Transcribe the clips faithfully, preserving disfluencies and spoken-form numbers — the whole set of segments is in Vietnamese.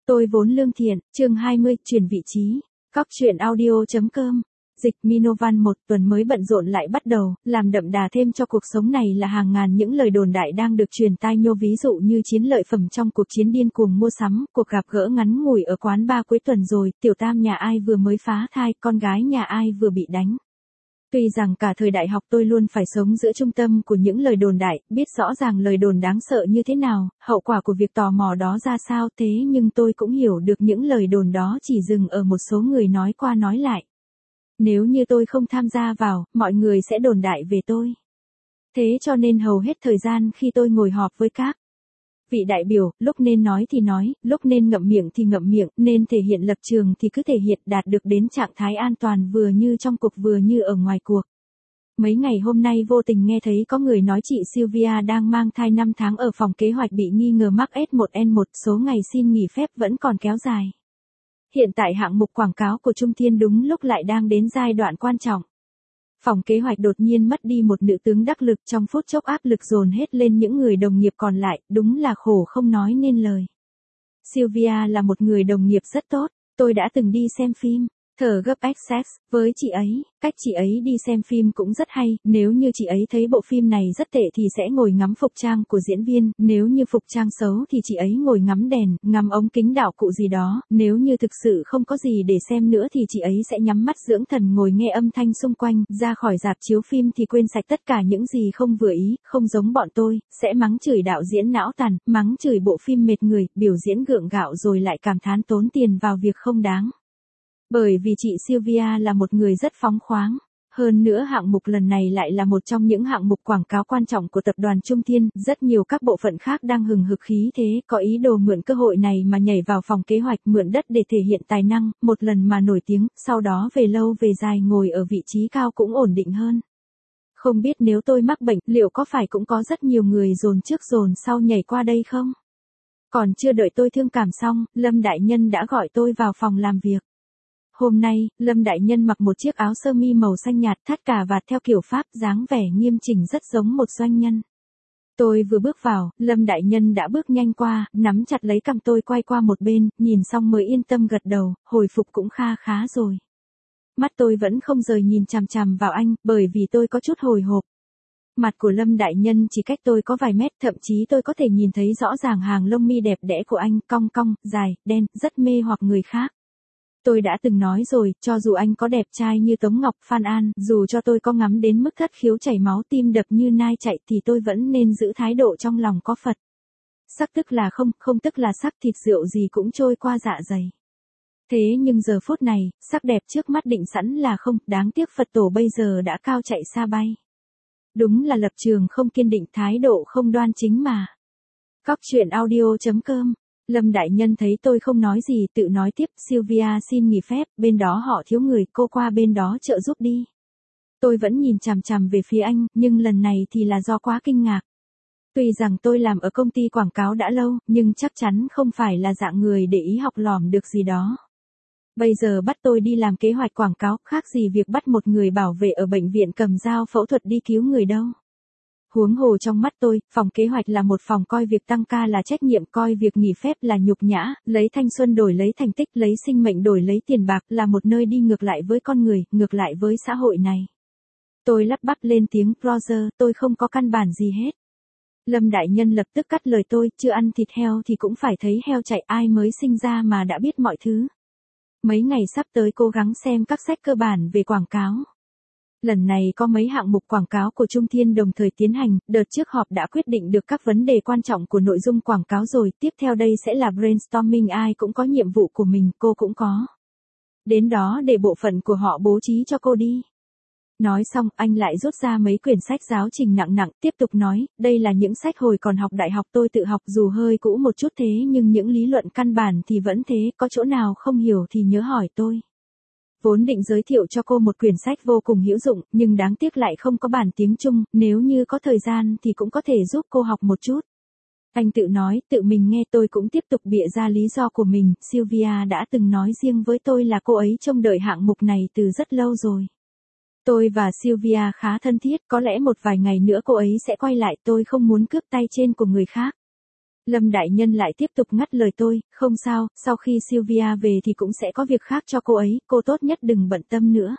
Tôi vốn lương thiện, chương hai mươi, chuyển vị trí. Cóc truyện audio.com. Dịch Minovan một tuần mới bận rộn lại bắt đầu, làm đậm đà thêm cho cuộc sống này là hàng ngàn những lời đồn đại đang được truyền tai nhô, ví dụ như chiến lợi phẩm trong cuộc chiến điên cuồng mua sắm, cuộc gặp gỡ ngắn ngủi ở quán bar cuối tuần rồi, tiểu tam nhà ai vừa mới phá thai, con gái nhà ai vừa bị đánh. Tuy rằng cả thời đại học tôi luôn phải sống giữa trung tâm của những lời đồn đại, biết rõ ràng lời đồn đáng sợ như thế nào, hậu quả của việc tò mò đó ra sao, thế nhưng tôi cũng hiểu được những lời đồn đó chỉ dừng ở một số người nói qua nói lại. Nếu như tôi không tham gia vào, mọi người sẽ đồn đại về tôi. Thế cho nên hầu hết thời gian khi tôi ngồi họp với các vị đại biểu, lúc nên nói thì nói, lúc nên ngậm miệng thì ngậm miệng, nên thể hiện lập trường thì cứ thể hiện, đạt được đến trạng thái an toàn vừa như trong cuộc vừa như ở ngoài cuộc. Mấy ngày hôm nay vô tình nghe thấy có người nói chị Sylvia đang mang thai năm tháng ở phòng kế hoạch bị nghi ngờ mắc S một N một, số ngày xin nghỉ phép vẫn còn kéo dài. Hiện tại hạng mục quảng cáo của Trung Thiên đúng lúc lại đang đến giai đoạn quan trọng. Phòng kế hoạch đột nhiên mất đi một nữ tướng đắc lực, trong phút chốc áp lực dồn hết lên những người đồng nghiệp còn lại, đúng là khổ không nói nên lời. Sylvia là một người đồng nghiệp rất tốt, tôi đã từng đi xem phim Thở gấp Access với chị ấy, cách chị ấy đi xem phim cũng rất hay, nếu như chị ấy thấy bộ phim này rất tệ thì sẽ ngồi ngắm phục trang của diễn viên, nếu như phục trang xấu thì chị ấy ngồi ngắm đèn, ngắm ống kính đạo cụ gì đó, nếu như thực sự không có gì để xem nữa thì chị ấy sẽ nhắm mắt dưỡng thần ngồi nghe âm thanh xung quanh, ra khỏi rạp chiếu phim thì quên sạch tất cả những gì không vừa ý, không giống bọn tôi, sẽ mắng chửi đạo diễn não tàn, mắng chửi bộ phim mệt người, biểu diễn gượng gạo rồi lại cảm thán tốn tiền vào việc không đáng. Bởi vì chị Sylvia là một người rất phóng khoáng. Hơn nữa hạng mục lần này lại là một trong những hạng mục quảng cáo quan trọng của tập đoàn Trung Thiên, rất nhiều các bộ phận khác đang hừng hực khí thế, có ý đồ mượn cơ hội này mà nhảy vào phòng kế hoạch, mượn đất để thể hiện tài năng, một lần mà nổi tiếng, sau đó về lâu về dài ngồi ở vị trí cao cũng ổn định hơn. Không biết nếu tôi mắc bệnh, liệu có phải cũng có rất nhiều người dồn trước dồn sau nhảy qua đây không? Còn chưa đợi tôi thương cảm xong, Lâm Đại Nhân đã gọi tôi vào phòng làm việc. Hôm nay, Lâm Đại Nhân mặc một chiếc áo sơ mi màu xanh nhạt, thắt cà vạt theo kiểu Pháp, dáng vẻ nghiêm chỉnh rất giống một doanh nhân. Tôi vừa bước vào, Lâm Đại Nhân đã bước nhanh qua, nắm chặt lấy cằm tôi quay qua một bên, nhìn xong mới yên tâm gật đầu, hồi phục cũng kha khá rồi. Mắt tôi vẫn không rời nhìn chằm chằm vào anh, bởi vì tôi có chút hồi hộp. Mặt của Lâm Đại Nhân chỉ cách tôi có vài mét, thậm chí tôi có thể nhìn thấy rõ ràng hàng lông mi đẹp đẽ của anh, cong cong, dài, đen, rất mê hoặc người khác. Tôi đã từng nói rồi, cho dù anh có đẹp trai như Tống Ngọc, Phan An, dù cho tôi có ngắm đến mức thất khiếu chảy máu, tim đập như nai chạy thì tôi vẫn nên giữ thái độ trong lòng có Phật. Sắc tức là không, không tức là sắc, thịt rượu gì cũng trôi qua dạ dày. Thế nhưng giờ phút này, sắc đẹp trước mắt định sẵn là không, đáng tiếc Phật tổ bây giờ đã cao chạy xa bay. Đúng là lập trường không kiên định, thái độ không đoan chính mà. Cóc truyện audio.com. Lâm Đại Nhân thấy tôi không nói gì, tự nói tiếp, Sylvia xin nghỉ phép, bên đó họ thiếu người, cô qua bên đó trợ giúp đi. Tôi vẫn nhìn chằm chằm về phía anh, nhưng lần này thì là do quá kinh ngạc. Tuy rằng tôi làm ở công ty quảng cáo đã lâu, nhưng chắc chắn không phải là dạng người để ý học lỏm được gì đó. Bây giờ bắt tôi đi làm kế hoạch quảng cáo, khác gì việc bắt một người bảo vệ ở bệnh viện cầm dao phẫu thuật đi cứu người đâu. Huống hồ trong mắt tôi, phòng kế hoạch là một phòng coi việc tăng ca là trách nhiệm, coi việc nghỉ phép là nhục nhã, lấy thanh xuân đổi lấy thành tích, lấy sinh mệnh đổi lấy tiền bạc, là một nơi đi ngược lại với con người, ngược lại với xã hội này. Tôi lắp bắp lên tiếng, Roger, tôi không có căn bản gì hết. Lâm Đại Nhân lập tức cắt lời tôi, chưa ăn thịt heo thì cũng phải thấy heo chạy, ai mới sinh ra mà đã biết mọi thứ. Mấy ngày sắp tới cố gắng xem các sách cơ bản về quảng cáo. Lần này có mấy hạng mục quảng cáo của Trung Thiên đồng thời tiến hành, đợt trước họp đã quyết định được các vấn đề quan trọng của nội dung quảng cáo rồi, tiếp theo đây sẽ là brainstorming, ai cũng có nhiệm vụ của mình, cô cũng có. Đến đó để bộ phận của họ bố trí cho cô đi. Nói xong, anh lại rút ra mấy quyển sách giáo trình nặng nặng, tiếp tục nói, đây là những sách hồi còn học đại học tôi tự học, dù hơi cũ một chút thế nhưng những lý luận căn bản thì vẫn thế, có chỗ nào không hiểu thì nhớ hỏi tôi. Vốn định giới thiệu cho cô một quyển sách vô cùng hữu dụng, nhưng đáng tiếc lại không có bản tiếng Trung, nếu như có thời gian thì cũng có thể giúp cô học một chút. Anh tự nói, tự mình nghe, tôi cũng tiếp tục bịa ra lý do của mình, Sylvia đã từng nói riêng với tôi là cô ấy trông đợi hạng mục này từ rất lâu rồi. Tôi và Sylvia khá thân thiết, có lẽ một vài ngày nữa cô ấy sẽ quay lại, tôi không muốn cướp tay trên của người khác. Lâm Đại Nhân lại tiếp tục ngắt lời tôi, không sao, sau khi Sylvia về thì cũng sẽ có việc khác cho cô ấy, cô tốt nhất đừng bận tâm nữa.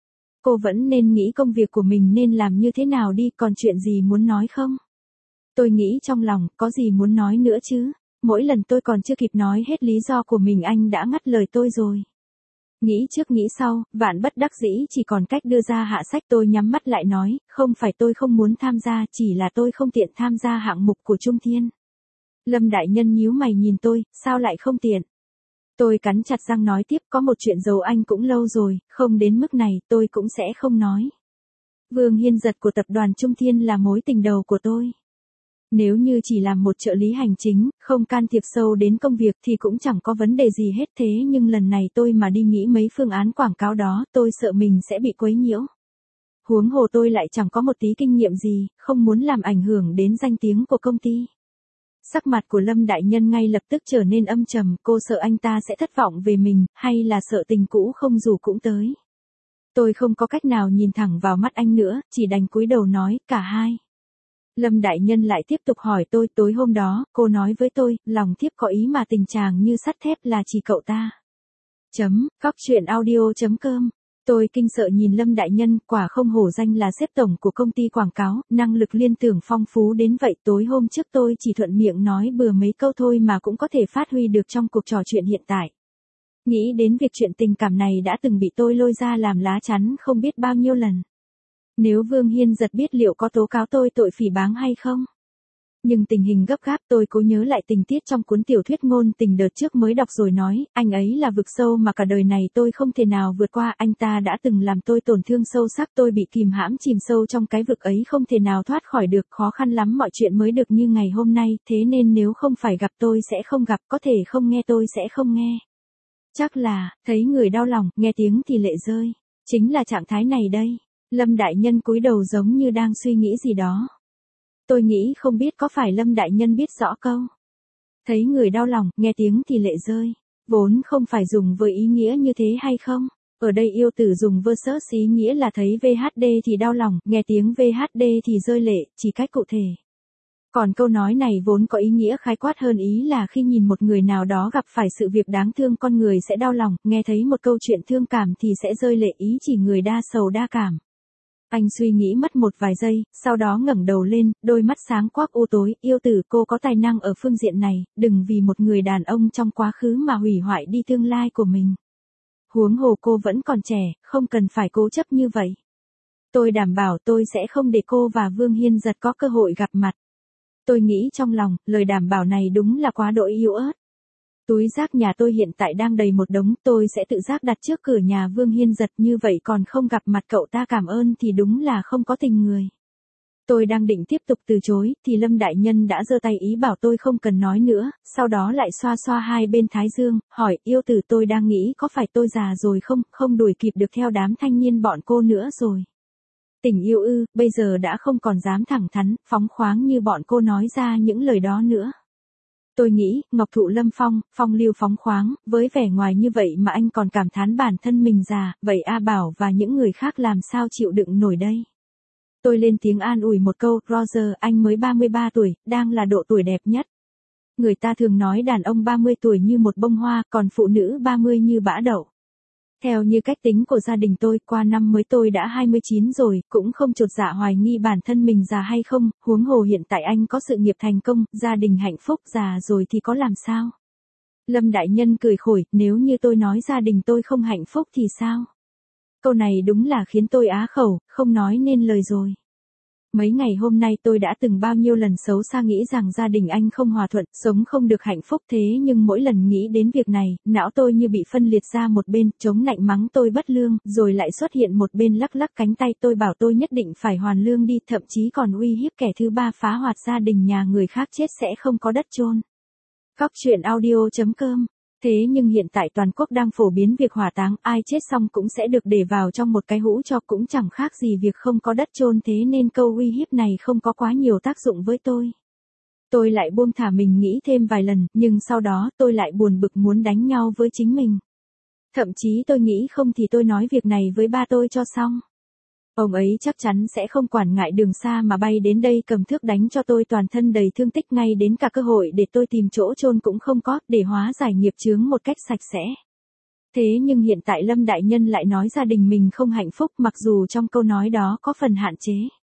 Cô vẫn nên nghĩ công việc của mình nên làm như thế nào đi, còn chuyện gì muốn nói không? Tôi nghĩ trong lòng, có gì muốn nói nữa chứ? Mỗi lần tôi còn chưa kịp nói hết lý do của mình anh đã ngắt lời tôi rồi. Nghĩ trước nghĩ sau, vạn bất đắc dĩ chỉ còn cách đưa ra hạ sách. Tôi nhắm mắt lại nói, không phải tôi không muốn tham gia, chỉ là tôi không tiện tham gia hạng mục của Trung Thiên. Lâm Đại Nhân nhíu mày nhìn tôi, sao lại không tiện? Tôi cắn chặt răng nói tiếp, có một chuyện giấu anh cũng lâu rồi, không đến mức này tôi cũng sẽ không nói. Vương Hiên Giật của tập đoàn Trung Thiên là mối tình đầu của tôi. Nếu như chỉ làm một trợ lý hành chính, không can thiệp sâu đến công việc thì cũng chẳng có vấn đề gì hết, thế nhưng lần này tôi mà đi nghĩ mấy phương án quảng cáo đó, tôi sợ mình sẽ bị quấy nhiễu. Huống hồ tôi lại chẳng có một tí kinh nghiệm gì, không muốn làm ảnh hưởng đến danh tiếng của công ty. Sắc mặt của Lâm Đại Nhân ngay lập tức trở nên âm trầm, cô sợ anh ta sẽ thất vọng về mình, hay là sợ tình cũ không dù cũng tới. Tôi không có cách nào nhìn thẳng vào mắt anh nữa, chỉ đành cúi đầu nói, cả hai. Lâm Đại Nhân lại tiếp tục hỏi tôi, tối hôm đó, cô nói với tôi, lòng thiếp có ý mà tình chàng như sắt thép là chỉ cậu ta. Chấm, cóc truyện audio chấm com. Tôi kinh sợ nhìn Lâm Đại Nhân, quả không hổ danh là xếp tổng của công ty quảng cáo, năng lực liên tưởng phong phú đến vậy. Tối hôm trước tôi chỉ thuận miệng nói bừa mấy câu thôi mà cũng có thể phát huy được trong cuộc trò chuyện hiện tại. Nghĩ đến việc chuyện tình cảm này đã từng bị tôi lôi ra làm lá chắn không biết bao nhiêu lần. Nếu Vương Hiên Giật biết liệu có tố cáo tôi tội phỉ báng hay không? Nhưng tình hình gấp gáp, tôi cố nhớ lại tình tiết trong cuốn tiểu thuyết ngôn tình đợt trước mới đọc rồi nói, anh ấy là vực sâu mà cả đời này tôi không thể nào vượt qua, anh ta đã từng làm tôi tổn thương sâu sắc, tôi bị kìm hãm chìm sâu trong cái vực ấy không thể nào thoát khỏi được, khó khăn lắm mọi chuyện mới được như ngày hôm nay, thế nên nếu không phải gặp tôi sẽ không gặp, có thể không nghe tôi sẽ không nghe. Chắc là, thấy người đau lòng, nghe tiếng thì lệ rơi. Chính là trạng thái này đây. Lâm Đại Nhân cúi đầu giống như đang suy nghĩ gì đó. Tôi nghĩ không biết có phải Lâm Đại Nhân biết rõ câu thấy người đau lòng, nghe tiếng thì lệ rơi, vốn không phải dùng với ý nghĩa như thế hay không? Ở đây yêu tử dùng versus ý nghĩa là thấy vê hát đê thì đau lòng, nghe tiếng vê hát đê thì rơi lệ, chỉ cách cụ thể. Còn câu nói này vốn có ý nghĩa khái quát hơn, ý là khi nhìn một người nào đó gặp phải sự việc đáng thương con người sẽ đau lòng, nghe thấy một câu chuyện thương cảm thì sẽ rơi lệ, ý chỉ người đa sầu đa cảm. Anh suy nghĩ mất một vài giây, sau đó ngẩng đầu lên, đôi mắt sáng quắc u tối, yêu tử cô có tài năng ở phương diện này, đừng vì một người đàn ông trong quá khứ mà hủy hoại đi tương lai của mình. Huống hồ cô vẫn còn trẻ, không cần phải cố chấp như vậy. Tôi đảm bảo tôi sẽ không để cô và Vương Hiên Giật có cơ hội gặp mặt. Tôi nghĩ trong lòng, lời đảm bảo này đúng là quá đỗi yếu ớt. Túi rác nhà tôi hiện tại đang đầy một đống, tôi sẽ tự giác đặt trước cửa nhà Vương Hiên Giật, như vậy còn không gặp mặt cậu ta cảm ơn thì đúng là không có tình người. Tôi đang định tiếp tục từ chối, thì Lâm Đại Nhân đã giơ tay ý bảo tôi không cần nói nữa, sau đó lại xoa xoa hai bên thái dương, hỏi, yêu tử tôi đang nghĩ có phải tôi già rồi không, không đuổi kịp được theo đám thanh niên bọn cô nữa rồi. Tình yêu ư, bây giờ đã không còn dám thẳng thắn, phóng khoáng như bọn cô nói ra những lời đó nữa. Tôi nghĩ, Ngọc Thụ Lâm Phong, phong lưu phóng khoáng, với vẻ ngoài như vậy mà anh còn cảm thán bản thân mình già, vậy A Bảo và những người khác làm sao chịu đựng nổi đây. Tôi lên tiếng an ủi một câu, Roger, anh mới ba mươi ba tuổi, đang là độ tuổi đẹp nhất. Người ta thường nói đàn ông ba mươi tuổi như một bông hoa, còn phụ nữ ba mươi như bã đậu. Theo như cách tính của gia đình tôi, qua năm mới tôi đã hai mươi chín rồi, cũng không chột dạ hoài nghi bản thân mình già hay không, huống hồ hiện tại anh có sự nghiệp thành công, gia đình hạnh phúc, già rồi thì có làm sao? Lâm Đại Nhân cười khổi, nếu như tôi nói gia đình tôi không hạnh phúc thì sao? Câu này đúng là khiến tôi á khẩu, không nói nên lời rồi. Mấy ngày hôm nay tôi đã từng bao nhiêu lần xấu xa nghĩ rằng gia đình anh không hòa thuận, sống không được hạnh phúc, thế nhưng mỗi lần nghĩ đến việc này, não tôi như bị phân liệt ra một bên, chống nạnh mắng tôi bất lương, rồi lại xuất hiện một bên lắc lắc cánh tay tôi bảo tôi nhất định phải hoàn lương đi, thậm chí còn uy hiếp kẻ thứ ba phá hoạt gia đình nhà người khác chết sẽ không có đất chôn. Cóc truyện audio chấm com. Thế nhưng hiện tại toàn quốc đang phổ biến việc hỏa táng, ai chết xong cũng sẽ được để vào trong một cái hũ cho, cũng chẳng khác gì việc không có đất chôn, thế nên câu uy hiếp này không có quá nhiều tác dụng với tôi. Tôi lại buông thả mình nghĩ thêm vài lần, nhưng sau đó tôi lại buồn bực muốn đánh nhau với chính mình. Thậm chí tôi nghĩ không thì tôi nói việc này với ba tôi cho xong. Ông ấy chắc chắn sẽ không quản ngại đường xa mà bay đến đây cầm thước đánh cho tôi toàn thân đầy thương tích, ngay đến cả cơ hội để tôi tìm chỗ chôn cũng không có, để hóa giải nghiệp chướng một cách sạch sẽ. Thế nhưng hiện tại Lâm đại nhân lại nói gia đình mình không hạnh phúc, mặc dù trong câu nói đó có phần hạn chế.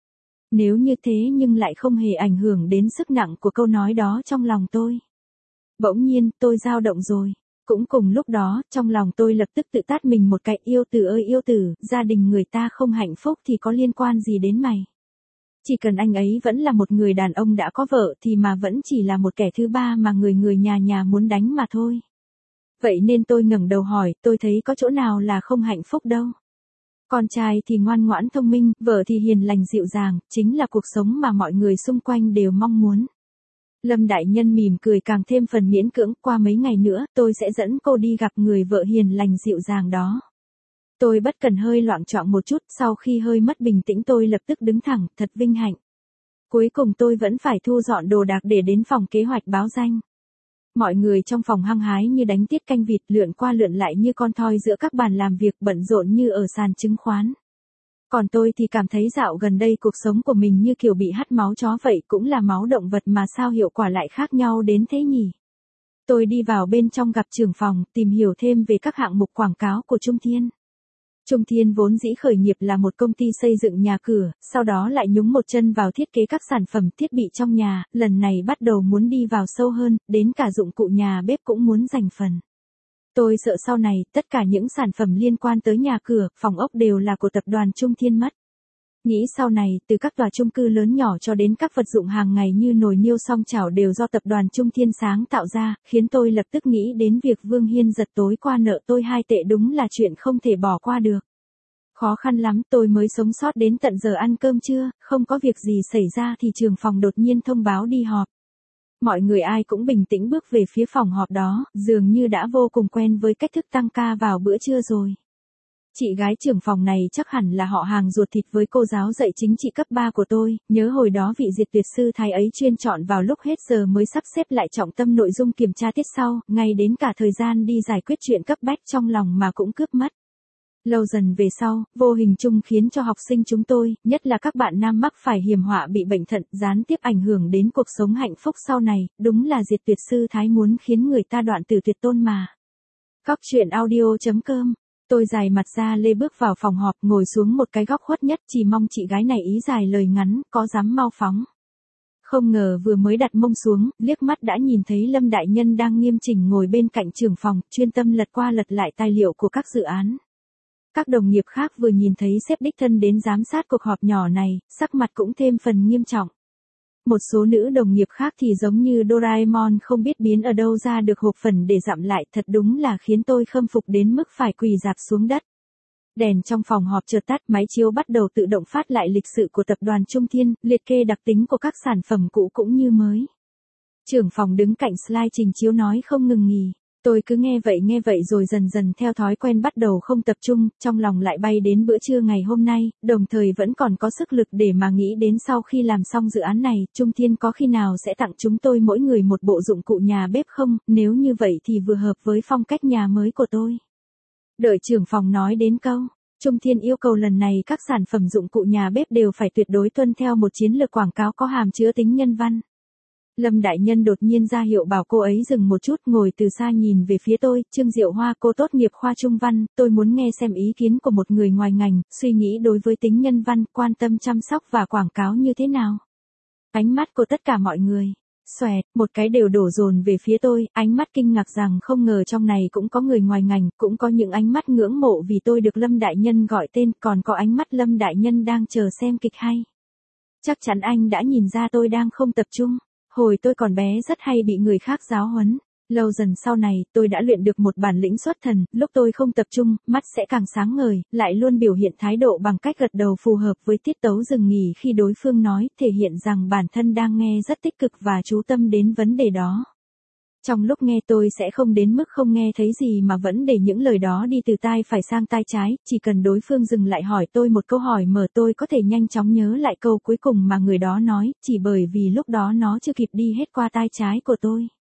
Nếu như thế nhưng lại không hề ảnh hưởng đến sức nặng của câu nói đó trong lòng tôi. Bỗng nhiên, tôi dao động rồi. Cũng cùng lúc đó, trong lòng tôi lập tức tự tát mình một cái, yêu tử ơi yêu tử, gia đình người ta không hạnh phúc thì có liên quan gì đến mày. Chỉ cần anh ấy vẫn là một người đàn ông đã có vợ thì mà vẫn chỉ là một kẻ thứ ba mà người người nhà nhà muốn đánh mà thôi. Vậy nên tôi ngẩng đầu hỏi, tôi thấy có chỗ nào là không hạnh phúc đâu. Con trai thì ngoan ngoãn thông minh, vợ thì hiền lành dịu dàng, chính là cuộc sống mà mọi người xung quanh đều mong muốn. Lâm đại nhân mỉm cười càng thêm phần miễn cưỡng, qua mấy ngày nữa, tôi sẽ dẫn cô đi gặp người vợ hiền lành dịu dàng đó. Tôi bất cần hơi loạng choạng một chút, sau khi hơi mất bình tĩnh tôi lập tức đứng thẳng, thật vinh hạnh. Cuối cùng tôi vẫn phải thu dọn đồ đạc để đến phòng kế hoạch báo danh. Mọi người trong phòng hăng hái như đánh tiết canh vịt, lượn qua lượn lại như con thoi giữa các bàn làm việc, bận rộn như ở sàn chứng khoán. Còn tôi thì cảm thấy dạo gần đây cuộc sống của mình như kiểu bị hắt máu chó vậy, cũng là máu động vật mà sao hiệu quả lại khác nhau đến thế nhỉ? Tôi đi vào bên trong gặp trưởng phòng, tìm hiểu thêm về các hạng mục quảng cáo của Trung Thiên. Trung Thiên vốn dĩ khởi nghiệp là một công ty xây dựng nhà cửa, sau đó lại nhúng một chân vào thiết kế các sản phẩm thiết bị trong nhà, lần này bắt đầu muốn đi vào sâu hơn, đến cả dụng cụ nhà bếp cũng muốn giành phần. Tôi sợ sau này, tất cả những sản phẩm liên quan tới nhà cửa, phòng ốc đều là của tập đoàn Trung Thiên mất. Nghĩ sau này, từ các tòa chung cư lớn nhỏ cho đến các vật dụng hàng ngày như nồi niêu song chảo đều do tập đoàn Trung Thiên sáng tạo ra, khiến tôi lập tức nghĩ đến việc Vương Hiên giật tối qua nợ tôi hai tệ, đúng là chuyện không thể bỏ qua được. Khó khăn lắm tôi mới sống sót đến tận giờ ăn cơm trưa, không có việc gì xảy ra thì trưởng phòng đột nhiên thông báo đi họp. Mọi người ai cũng bình tĩnh bước về phía phòng họp đó, dường như đã vô cùng quen với cách thức tăng ca vào bữa trưa rồi. Chị gái trưởng phòng này chắc hẳn là họ hàng ruột thịt với cô giáo dạy chính trị cấp ba của tôi, nhớ hồi đó vị diệt tuyệt sư thái ấy chuyên chọn vào lúc hết giờ mới sắp xếp lại trọng tâm nội dung kiểm tra tiết sau, ngay đến cả thời gian đi giải quyết chuyện cấp bách trong lòng mà cũng cướp mất. Lâu dần về sau, vô hình chung khiến cho học sinh chúng tôi, nhất là các bạn nam mắc phải hiểm họa bị bệnh thận, gián tiếp ảnh hưởng đến cuộc sống hạnh phúc sau này, đúng là diệt tuyệt sư thái muốn khiến người ta đoạn tử tuyệt tôn mà. Cóc truyện audio chấm com. Tôi dài mặt ra lê bước vào phòng họp, ngồi xuống một cái góc khuất nhất, chỉ mong chị gái này ý dài lời ngắn, có dám mau phóng. Không ngờ vừa mới đặt mông xuống, liếc mắt đã nhìn thấy Lâm đại nhân đang nghiêm chỉnh ngồi bên cạnh trưởng phòng, chuyên tâm lật qua lật lại tài liệu của các dự án. Các đồng nghiệp khác vừa nhìn thấy sếp đích thân đến giám sát cuộc họp nhỏ này, sắc mặt cũng thêm phần nghiêm trọng. Một số nữ đồng nghiệp khác thì giống như Doraemon không biết biến ở đâu ra được hộp phần để dặm lại, thật đúng là khiến tôi khâm phục đến mức phải quỳ rạp xuống đất. Đèn trong phòng họp chợt tắt, máy chiếu bắt đầu tự động phát lại lịch sự của tập đoàn Trung Thiên, liệt kê đặc tính của các sản phẩm cũ cũng như mới. Trưởng phòng đứng cạnh slide trình chiếu nói không ngừng nghỉ. Tôi cứ nghe vậy nghe vậy rồi dần dần theo thói quen bắt đầu không tập trung, trong lòng lại bay đến bữa trưa ngày hôm nay, đồng thời vẫn còn có sức lực để mà nghĩ đến sau khi làm xong dự án này, Trung Thiên có khi nào sẽ tặng chúng tôi mỗi người một bộ dụng cụ nhà bếp không, nếu như vậy thì vừa hợp với phong cách nhà mới của tôi. Đợi trưởng phòng nói đến câu, Trung Thiên yêu cầu lần này các sản phẩm dụng cụ nhà bếp đều phải tuyệt đối tuân theo một chiến lược quảng cáo có hàm chứa tính nhân văn. Lâm đại nhân đột nhiên ra hiệu bảo cô ấy dừng một chút, ngồi từ xa nhìn về phía tôi, Trương Diệu Hoa, cô tốt nghiệp khoa Trung văn, tôi muốn nghe xem ý kiến của một người ngoài ngành, suy nghĩ đối với tính nhân văn, quan tâm chăm sóc và quảng cáo như thế nào. Ánh mắt của tất cả mọi người, xoẹt, một cái đều đổ dồn về phía tôi, ánh mắt kinh ngạc rằng không ngờ trong này cũng có người ngoài ngành, cũng có những ánh mắt ngưỡng mộ vì tôi được Lâm đại nhân gọi tên, còn có ánh mắt Lâm đại nhân đang chờ xem kịch hay. Chắc chắn anh đã nhìn ra tôi đang không tập trung. Hồi tôi còn bé rất hay bị người khác giáo huấn. Lâu dần sau này, tôi đã luyện được một bản lĩnh xuất thần, lúc tôi không tập trung, mắt sẽ càng sáng ngời, lại luôn biểu hiện thái độ bằng cách gật đầu phù hợp với tiết tấu dừng nghỉ khi đối phương nói, thể hiện rằng bản thân đang nghe rất tích cực và chú tâm đến vấn đề đó. Trong lúc nghe tôi sẽ không đến mức không nghe thấy gì mà vẫn để những lời đó đi từ tai phải sang tai trái, chỉ cần đối phương dừng lại hỏi tôi một câu hỏi mở tôi có thể nhanh chóng nhớ lại câu cuối cùng mà người đó nói, chỉ bởi vì lúc đó nó chưa kịp đi hết qua tai trái của tôi.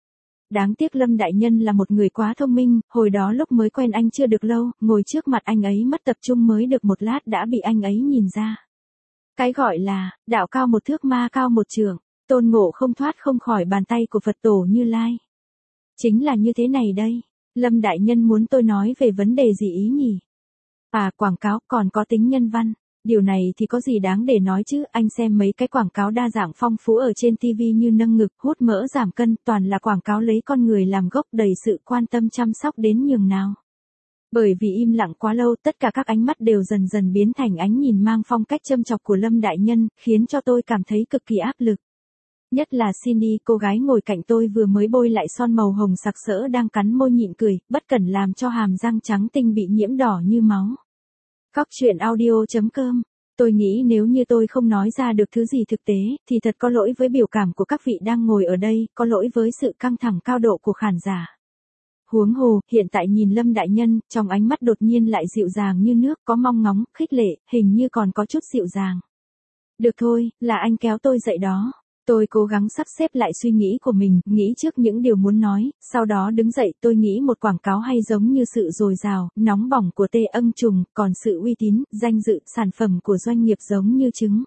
Đáng tiếc Lâm đại nhân là một người quá thông minh, hồi đó lúc mới quen anh chưa được lâu, ngồi trước mặt anh ấy mất tập trung mới được một lát đã bị anh ấy nhìn ra. Cái gọi là, đạo cao một thước ma cao một trượng, tôn ngộ không thoát không khỏi bàn tay của Phật tổ Như Lai. Chính là như thế này đây, Lâm đại nhân muốn tôi nói về vấn đề gì ý nhỉ? À, quảng cáo còn có tính nhân văn. Điều này thì có gì đáng để nói chứ, anh xem mấy cái quảng cáo đa dạng phong phú ở trên ti vi như nâng ngực, hút mỡ giảm cân, toàn là quảng cáo lấy con người làm gốc, đầy sự quan tâm chăm sóc đến nhường nào. Bởi vì im lặng quá lâu, tất cả các ánh mắt đều dần dần biến thành ánh nhìn mang phong cách châm chọc của Lâm đại nhân, khiến cho tôi cảm thấy cực kỳ áp lực. Nhất là Cindy, cô gái ngồi cạnh tôi vừa mới bôi lại son màu hồng sặc sỡ đang cắn môi nhịn cười, bất cẩn làm cho hàm răng trắng tinh bị nhiễm đỏ như máu. Cóc truyện audio chấm com. Tôi nghĩ nếu như tôi không nói ra được thứ gì thực tế, thì thật có lỗi với biểu cảm của các vị đang ngồi ở đây, có lỗi với sự căng thẳng cao độ của khán giả. Huống hồ, hiện tại nhìn Lâm đại nhân, trong ánh mắt đột nhiên lại dịu dàng như nước, có mong ngóng, khích lệ, hình như còn có chút dịu dàng. Được thôi, là anh kéo tôi dậy đó. Tôi cố gắng sắp xếp lại suy nghĩ của mình, nghĩ trước những điều muốn nói, sau đó đứng dậy tôi nghĩ một quảng cáo hay giống như sự dồi dào, nóng bỏng của tê âng trùng, còn sự uy tín, danh dự, sản phẩm của doanh nghiệp giống như trứng.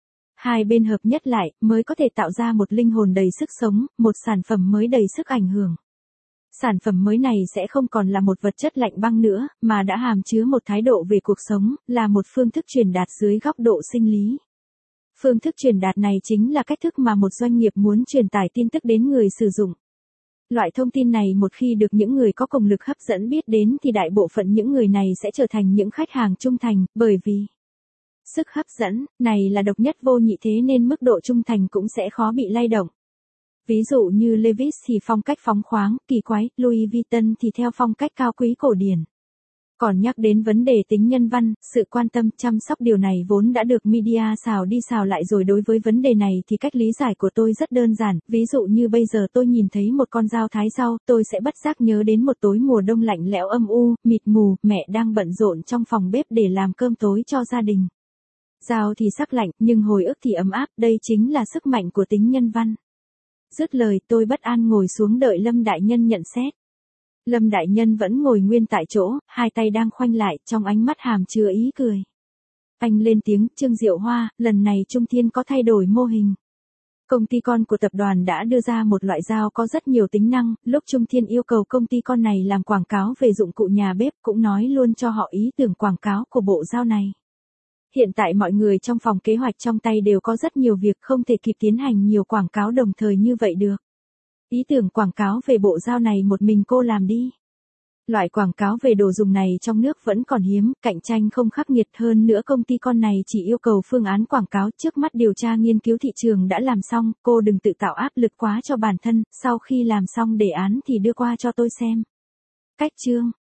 Hai bên hợp nhất lại, mới có thể tạo ra một linh hồn đầy sức sống, một sản phẩm mới đầy sức ảnh hưởng. Sản phẩm mới này sẽ không còn là một vật chất lạnh băng nữa, mà đã hàm chứa một thái độ về cuộc sống, là một phương thức truyền đạt dưới góc độ sinh lý. Phương thức truyền đạt này chính là cách thức mà một doanh nghiệp muốn truyền tải tin tức đến người sử dụng. Loại thông tin này một khi được những người có công lực hấp dẫn biết đến thì đại bộ phận những người này sẽ trở thành những khách hàng trung thành, bởi vì sức hấp dẫn này là độc nhất vô nhị thế nên mức độ trung thành cũng sẽ khó bị lay động. Ví dụ như Levi's thì phong cách phóng khoáng, kỳ quái, Louis Vuitton thì theo phong cách cao quý cổ điển. Còn nhắc đến vấn đề tính nhân văn, sự quan tâm, chăm sóc điều này vốn đã được media xào đi xào lại rồi. Đối với vấn đề này thì cách lý giải của tôi rất đơn giản, ví dụ như bây giờ tôi nhìn thấy một con dao thái rau, tôi sẽ bất giác nhớ đến một tối mùa đông lạnh lẽo âm u, mịt mù, mẹ đang bận rộn trong phòng bếp để làm cơm tối cho gia đình. Dao thì sắc lạnh, nhưng hồi ức thì ấm áp, đây chính là sức mạnh của tính nhân văn. Dứt lời tôi bất an ngồi xuống đợi Lâm đại nhân nhận xét. Lâm đại nhân vẫn ngồi nguyên tại chỗ, hai tay đang khoanh lại, trong ánh mắt hàm chứa ý cười. Anh lên tiếng, Trương Diệu Hoa, lần này Trung Thiên có thay đổi mô hình. Công ty con của tập đoàn đã đưa ra một loại dao có rất nhiều tính năng, lúc Trung Thiên yêu cầu công ty con này làm quảng cáo về dụng cụ nhà bếp cũng nói luôn cho họ ý tưởng quảng cáo của bộ dao này. Hiện tại mọi người trong phòng kế hoạch trong tay đều có rất nhiều việc không thể kịp tiến hành nhiều quảng cáo đồng thời như vậy được. Ý tưởng quảng cáo về bộ dao này một mình cô làm đi. Loại quảng cáo về đồ dùng này trong nước vẫn còn hiếm, cạnh tranh không khắc nghiệt hơn nữa công ty con này chỉ yêu cầu phương án quảng cáo trước mắt điều tra nghiên cứu thị trường đã làm xong, cô đừng tự tạo áp lực quá cho bản thân, sau khi làm xong đề án thì đưa qua cho tôi xem. Cách chương